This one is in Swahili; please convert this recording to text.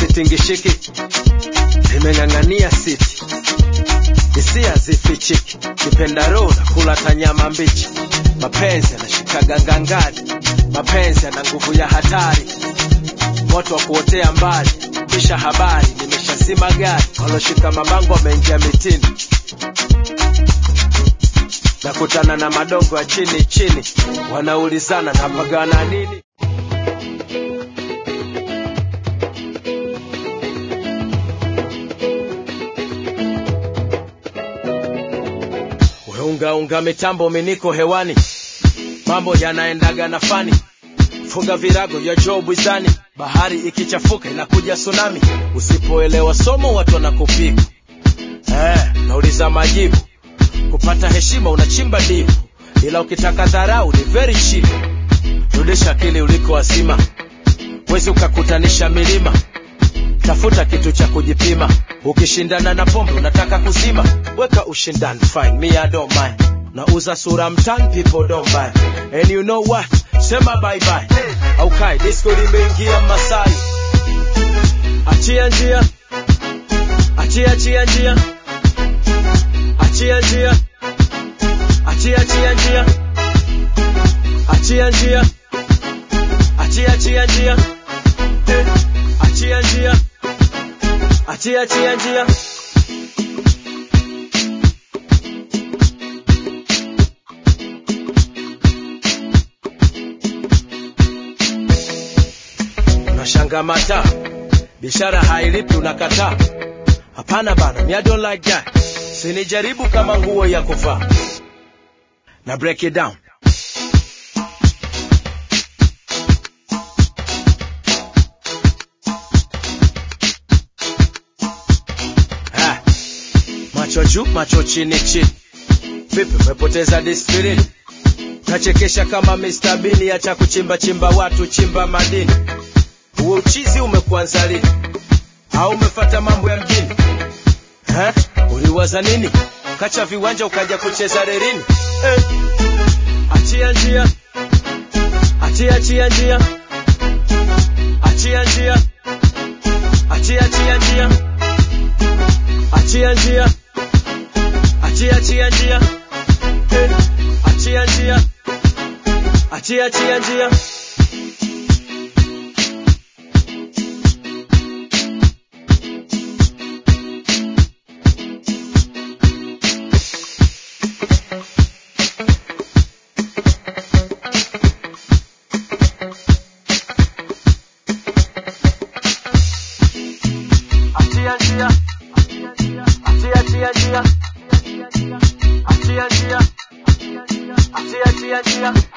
sitingishiki, nimeng'ang'ania siti, hisia zifichiki, kipenda roho na kula tanyama mbichi. Mapenzi yanashikaga ngangari, mapenzi yana nguvu ya hatari, moto wa kuotea mbali. Kisha habari nimeshazima gari, waloshika mabango wameingia mitini, nakutana na madongo ya chini chini, wanaulizana napagana nini. Unga mitambo miniko hewani, mambo yanaendaga na fani. Funga virago ya job izani, bahari ikichafuka inakuja tsunami. Usipoelewa somo watu wanakupiga, nauliza majibu. Kupata heshima unachimba dipu, ila ukitaka dharau ni very cheap. Rudisha akili uliko asima, wezi ukakutanisha milima. Tafuta kitu cha kujipima, ukishindana na pombe unataka kuzima. Weka ushindani, fine, me I don't mind. Nauza sura mtani, people don't buy. And you know what? Sema bye bye. Okay, disco limeingia Masai. Achia njia, achia njia, achia njia, achia njia, achia njia, achia njia, achia njia, achia njia. Unashanga mata, bishara hailipi unakataa. Hapana bana, me I don't like that. Sinijaribu kama nguo ya kuvaa. Na break it down. Macho juu, macho chini chini. Vipi umepoteza discipline? Nachekesha kama Mr. Bean, acha kuchimba chimba watu, chimba madini. Uwe uchizi umekuanza lini? Au umefuata mambo ya mjini? Uliwaza nini? Kacha viwanja ukaja kucheza rerini. Achia njia, achia njia, achia njia, achia njia, achia njia, achia njia, achia njia, achia njia. Achia njia, achia njia, achia njia.